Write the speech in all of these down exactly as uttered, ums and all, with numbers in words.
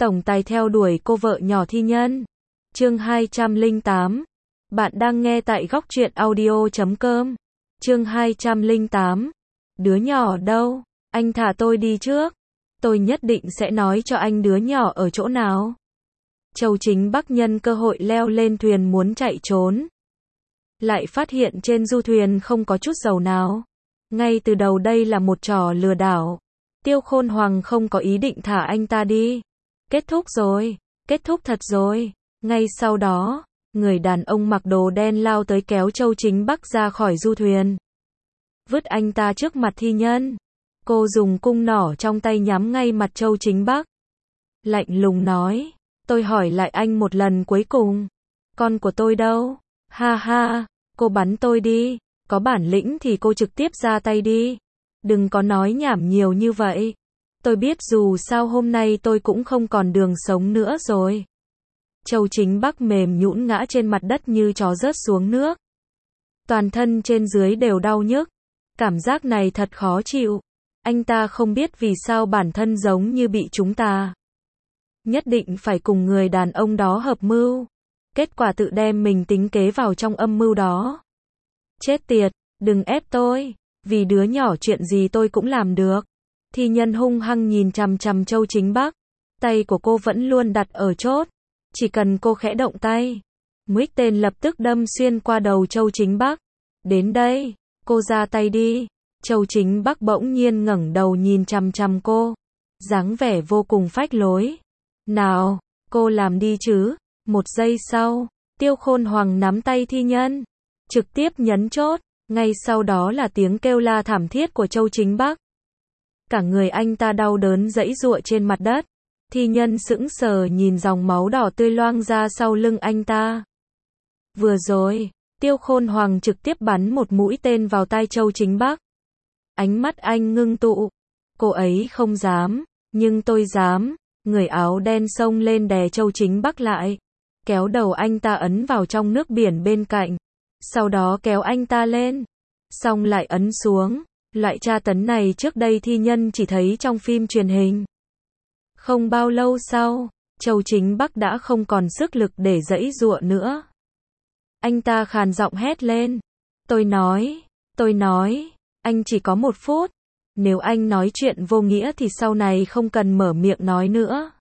tổng tài theo đuổi cô vợ nhỏ thi nhân. Chương hai trăm lẻ tám. Bạn đang nghe tại góc truyện audio chấm com. Chương hai trăm lẻ tám. Đứa nhỏ đâu? Anh thả tôi đi trước. Tôi nhất định sẽ nói cho anh đứa nhỏ ở chỗ nào. Châu Chính Bắc nhân cơ hội leo lên thuyền muốn chạy trốn. Lại phát hiện trên du thuyền không có chút dầu nào. Ngay từ đầu đây là một trò lừa đảo. Tiêu Khôn Hoàng không có ý định thả anh ta đi. Kết thúc rồi, kết thúc thật rồi. Ngay sau đó, người đàn ông mặc đồ đen lao tới kéo Châu Chính Bắc ra khỏi du thuyền. Vứt anh ta trước mặt thi nhân. Cô dùng cung nỏ trong tay nhắm ngay mặt Châu Chính Bắc. Lạnh lùng nói, tôi hỏi lại anh một lần cuối cùng. Con của tôi đâu? Ha ha, cô bắn tôi đi. Có bản lĩnh thì cô trực tiếp ra tay đi. Đừng có nói nhảm nhiều như vậy. Tôi biết dù sao hôm nay tôi cũng không còn đường sống nữa rồi. Châu Chính Bắc mềm nhũn ngã trên mặt đất như chó rớt xuống nước. Toàn thân trên dưới đều đau nhức. Cảm giác này thật khó chịu. Anh ta không biết vì sao bản thân giống như bị chúng ta. Nhất định phải cùng người đàn ông đó hợp mưu. Kết quả tự đem mình tính kế vào trong âm mưu đó. Chết tiệt, đừng ép tôi. Vì đứa nhỏ chuyện gì tôi cũng làm được. Thi nhân hung hăng nhìn chằm chằm Châu Chính Bắc. Tay của cô vẫn luôn đặt ở chốt. Chỉ cần cô khẽ động tay, mũi tên lập tức đâm xuyên qua đầu Châu Chính Bắc. Đến đây, cô ra tay đi. Châu Chính Bắc bỗng nhiên ngẩng đầu nhìn chằm chằm cô. Dáng vẻ vô cùng phách lối. Nào, cô làm đi chứ. Một giây sau, Tiêu Khôn Hoàng nắm tay thi nhân. Trực tiếp nhấn chốt. Ngay sau đó là tiếng kêu la thảm thiết của Châu Chính Bắc. Cả người anh ta đau đớn giãy giụa trên mặt đất. Thi nhân sững sờ nhìn dòng máu đỏ tươi loang ra sau lưng anh ta. Vừa rồi, Tiêu Khôn Hoàng trực tiếp bắn một mũi tên vào tai Châu Chính Bắc. Ánh mắt anh ngưng tụ. Cô ấy không dám, nhưng tôi dám. Người áo đen xông lên đè Châu Chính Bắc lại. Kéo đầu anh ta ấn vào trong nước biển bên cạnh. Sau đó kéo anh ta lên. Xong lại ấn xuống. Loại tra tấn này trước đây thi nhân chỉ thấy trong phim truyền hình. Không bao lâu sau, Châu Chính Bắc đã không còn sức lực để giãy giụa nữa. Anh ta khàn giọng hét lên. Tôi nói, tôi nói, anh chỉ có một phút. Nếu anh nói chuyện vô nghĩa thì sau này không cần mở miệng nói nữa.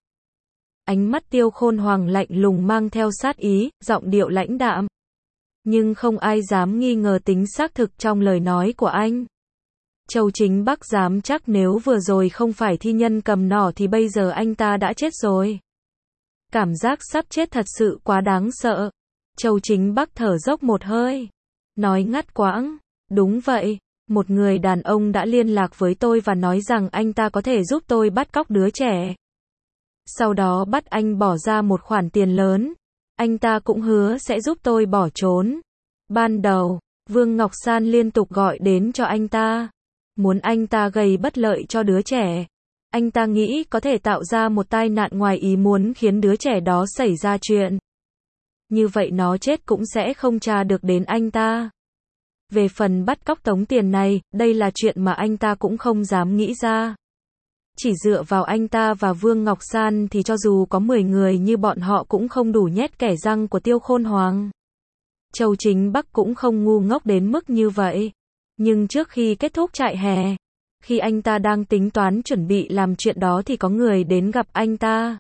Ánh mắt Tiêu Khôn Hoàng lạnh lùng mang theo sát ý, giọng điệu lãnh đạm. Nhưng không ai dám nghi ngờ tính xác thực trong lời nói của anh. Châu Chính Bắc dám chắc nếu vừa rồi không phải thi nhân cầm nỏ thì bây giờ anh ta đã chết rồi. Cảm giác sắp chết thật sự quá đáng sợ. Châu Chính Bắc thở dốc một hơi. Nói ngắt quãng. Đúng vậy, một người đàn ông đã liên lạc với tôi và nói rằng anh ta có thể giúp tôi bắt cóc đứa trẻ. Sau đó bắt anh bỏ ra một khoản tiền lớn. Anh ta cũng hứa sẽ giúp tôi bỏ trốn. Ban đầu, Vương Ngọc San liên tục gọi đến cho anh ta. Muốn anh ta gây bất lợi cho đứa trẻ. Anh ta nghĩ có thể tạo ra một tai nạn ngoài ý muốn khiến đứa trẻ đó xảy ra chuyện. Như vậy nó chết cũng sẽ không tra được đến anh ta. Về phần bắt cóc tống tiền này, đây là chuyện mà anh ta cũng không dám nghĩ ra. Chỉ dựa vào anh ta và Vương Ngọc San thì cho dù có mười người như bọn họ cũng không đủ nhét kẻ răng của Tiêu Khôn Hoàng. Châu Chính Bắc cũng không ngu ngốc đến mức như vậy. Nhưng trước khi kết thúc trại hè, khi anh ta đang tính toán chuẩn bị làm chuyện đó thì có người đến gặp anh ta.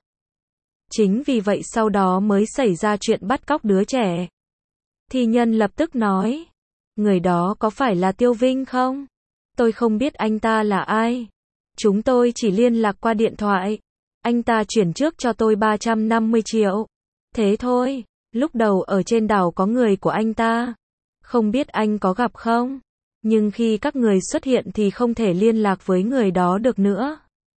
Chính vì vậy sau đó mới xảy ra chuyện bắt cóc đứa trẻ. Thi nhân lập tức nói, người đó có phải là Tiêu Vinh không? Tôi không biết anh ta là ai. Chúng tôi chỉ liên lạc qua điện thoại. Anh ta chuyển trước cho tôi ba trăm năm mươi triệu. Thế thôi, lúc đầu ở trên đảo có người của anh ta. Không biết anh có gặp không? Nhưng khi các người xuất hiện thì không thể liên lạc với người đó được nữa.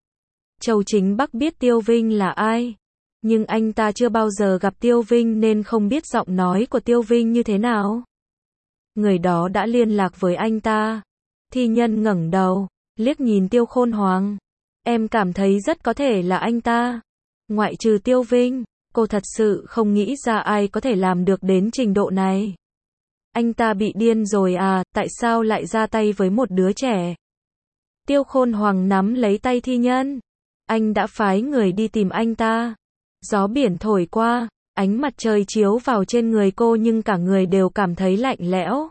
Châu Chính Bắc biết Tiêu Vinh là ai. Nhưng anh ta chưa bao giờ gặp Tiêu Vinh nên không biết giọng nói của Tiêu Vinh như thế nào. Người đó đã liên lạc với anh ta. Thi nhân ngẩng đầu, liếc nhìn Tiêu Khôn Hoàng. Em cảm thấy rất có thể là anh ta. Ngoại trừ Tiêu Vinh, cô thật sự không nghĩ ra ai có thể làm được đến trình độ này. Anh ta bị điên rồi à, tại sao lại ra tay với một đứa trẻ? Tiêu Khôn Hoàng nắm lấy tay thi nhân. Anh đã phái người đi tìm anh ta. Gió biển thổi qua, ánh mặt trời chiếu vào trên người cô nhưng cả người đều cảm thấy lạnh lẽo.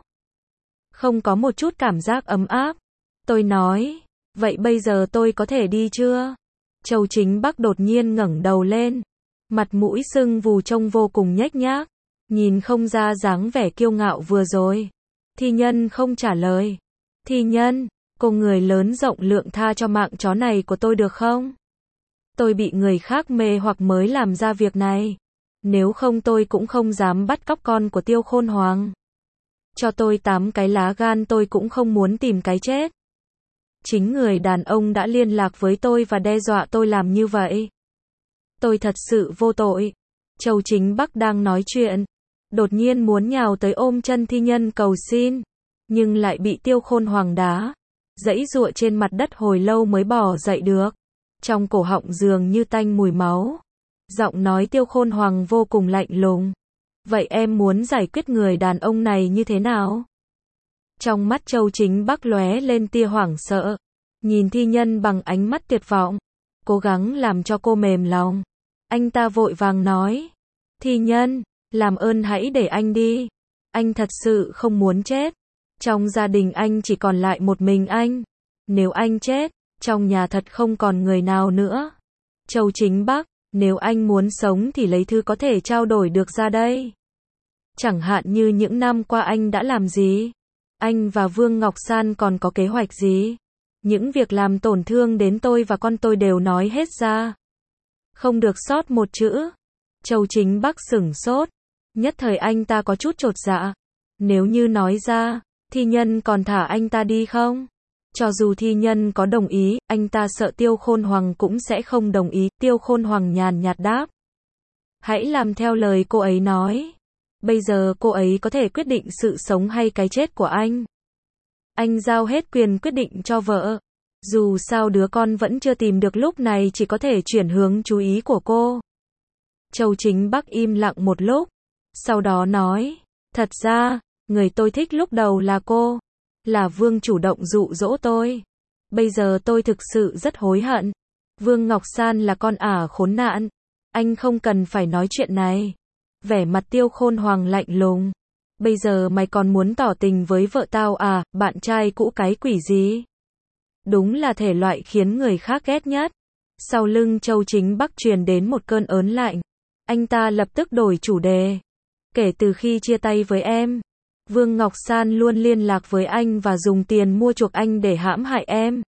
Không có một chút cảm giác ấm áp. Tôi nói, vậy bây giờ tôi có thể đi chưa? Châu Chính Bắc đột nhiên ngẩng đầu lên. Mặt mũi sưng vù trông vô cùng nhếch nhác. Nhìn không ra dáng vẻ kiêu ngạo vừa rồi. Thi Nhân không trả lời. Thi Nhân, cô người lớn rộng lượng tha cho mạng chó này của tôi được không? Tôi bị người khác mê hoặc mới làm ra việc này. Nếu không tôi cũng không dám bắt cóc con của Tiêu Khôn Hoàng. Cho tôi tám cái lá gan tôi cũng không muốn tìm cái chết. Chính người đàn ông đã liên lạc với tôi và đe dọa tôi làm như vậy. Tôi thật sự vô tội. Châu Chính Bắc đang nói chuyện. Đột nhiên muốn nhào tới ôm chân Thi Nhân cầu xin. Nhưng lại bị Tiêu Khôn Hoàng đá. Giãy giụa trên mặt đất hồi lâu mới bỏ dậy được. Trong cổ họng dường như tanh mùi máu. Giọng nói Tiêu Khôn Hoàng vô cùng lạnh lùng. Vậy em muốn giải quyết người đàn ông này như thế nào? Trong mắt Châu Chính Bắc lóe lên tia hoảng sợ. Nhìn Thi Nhân bằng ánh mắt tuyệt vọng. Cố gắng làm cho cô mềm lòng. Anh ta vội vàng nói. Thi Nhân, làm ơn hãy để anh đi. Anh thật sự không muốn chết. Trong gia đình anh chỉ còn lại một mình anh. Nếu anh chết, trong nhà thật không còn người nào nữa. Châu Chính Bắc, nếu anh muốn sống thì lấy thứ có thể trao đổi được ra đây. Chẳng hạn như những năm qua anh đã làm gì? Anh và Vương Ngọc San còn có kế hoạch gì? Những việc làm tổn thương đến tôi và con tôi đều nói hết ra. Không được sót một chữ. Châu Chính Bắc sửng sốt. Nhất thời anh ta có chút chột dạ. Nếu như nói ra, Thi Nhân còn thả anh ta đi không? Cho dù Thi Nhân có đồng ý, anh ta sợ Tiêu Khôn Hoàng cũng sẽ không đồng ý. Tiêu Khôn Hoàng nhàn nhạt đáp. Hãy làm theo lời cô ấy nói. Bây giờ cô ấy có thể quyết định sự sống hay cái chết của anh. Anh giao hết quyền quyết định cho vợ. Dù sao đứa con vẫn chưa tìm được lúc này chỉ có thể chuyển hướng chú ý của cô. Châu Chính Bắc im lặng một lúc. Sau đó nói. Thật ra, người tôi thích lúc đầu là cô. Là Vương chủ động dụ dỗ tôi. Bây giờ tôi thực sự rất hối hận. Vương Ngọc San là con ả khốn nạn. Anh không cần phải nói chuyện này. Vẻ mặt Tiêu Khôn Hoàng lạnh lùng. Bây giờ mày còn muốn tỏ tình với vợ tao à, bạn trai cũ cái quỷ gì? Đúng là thể loại khiến người khác ghét nhất. Sau lưng Châu Chính Bắc truyền đến một cơn ớn lạnh. Anh ta lập tức đổi chủ đề. Kể từ khi chia tay với em, Vương Ngọc San luôn liên lạc với anh và dùng tiền mua chuộc anh để hãm hại em.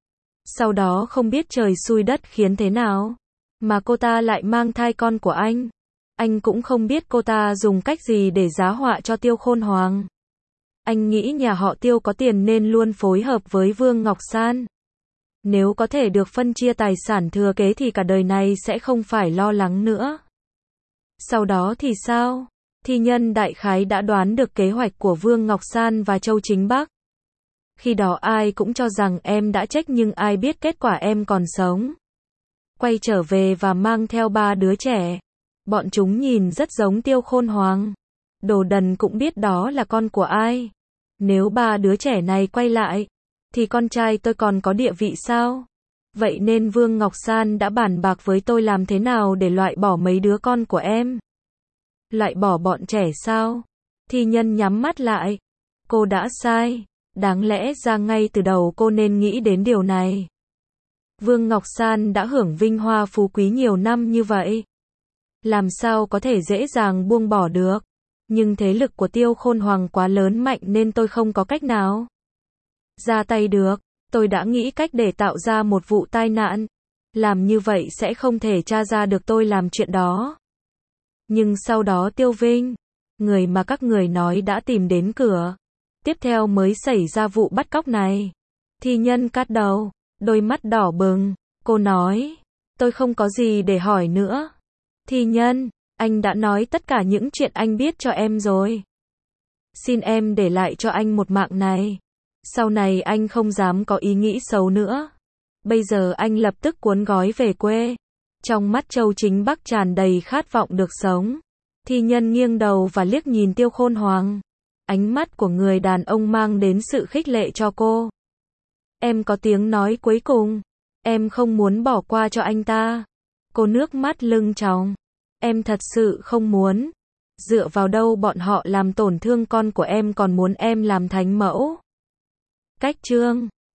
Sau đó không biết trời xui đất khiến thế nào, mà cô ta lại mang thai con của anh. Anh cũng không biết cô ta dùng cách gì để giá họa cho Tiêu Khôn Hoàng. Anh nghĩ nhà họ Tiêu có tiền nên luôn phối hợp với Vương Ngọc San. Nếu có thể được phân chia tài sản thừa kế thì cả đời này sẽ không phải lo lắng nữa. Sau đó thì sao? Thi Nhân đại khái đã đoán được kế hoạch của Vương Ngọc San và Châu Chính Bắc. Khi đó ai cũng cho rằng em đã chết nhưng ai biết kết quả em còn sống. Quay trở về và mang theo ba đứa trẻ. Bọn chúng nhìn rất giống Tiêu Khôn Hoàng. Đồ đần cũng biết đó là con của ai. Nếu ba đứa trẻ này quay lại, thì con trai tôi còn có địa vị sao? Vậy nên Vương Ngọc San đã bàn bạc với tôi làm thế nào để loại bỏ mấy đứa con của em. Loại bỏ bọn trẻ sao? Thi Nhân nhắm mắt lại. Cô đã sai. Đáng lẽ ra ngay từ đầu cô nên nghĩ đến điều này. Vương Ngọc San đã hưởng vinh hoa phú quý nhiều năm như vậy. Làm sao có thể dễ dàng buông bỏ được. Nhưng thế lực của Tiêu Khôn Hoàng quá lớn mạnh nên tôi không có cách nào ra tay được. Tôi đã nghĩ cách để tạo ra một vụ tai nạn. Làm như vậy sẽ không thể tra ra được tôi làm chuyện đó. Nhưng sau đó Tiêu Vinh, người mà các người nói đã tìm đến cửa, tiếp theo mới xảy ra vụ bắt cóc này. Thi Nhân cắt đầu, đôi mắt đỏ bừng. Cô nói, tôi không có gì để hỏi nữa. Thi Nhân, anh đã nói tất cả những chuyện anh biết cho em rồi. Xin em để lại cho anh một mạng này. Sau này anh không dám có ý nghĩ xấu nữa. Bây giờ anh lập tức cuốn gói về quê. Trong mắt Châu Chính Bắc tràn đầy khát vọng được sống. Thi Nhân nghiêng đầu và liếc nhìn Tiêu Khôn Hoàng. Ánh mắt của người đàn ông mang đến sự khích lệ cho cô. Em có tiếng nói cuối cùng. Em không muốn bỏ qua cho anh ta. Cô nước mắt lưng tròng. Em thật sự không muốn. Dựa vào đâu bọn họ làm tổn thương con của em còn muốn em làm thánh mẫu? Cách chương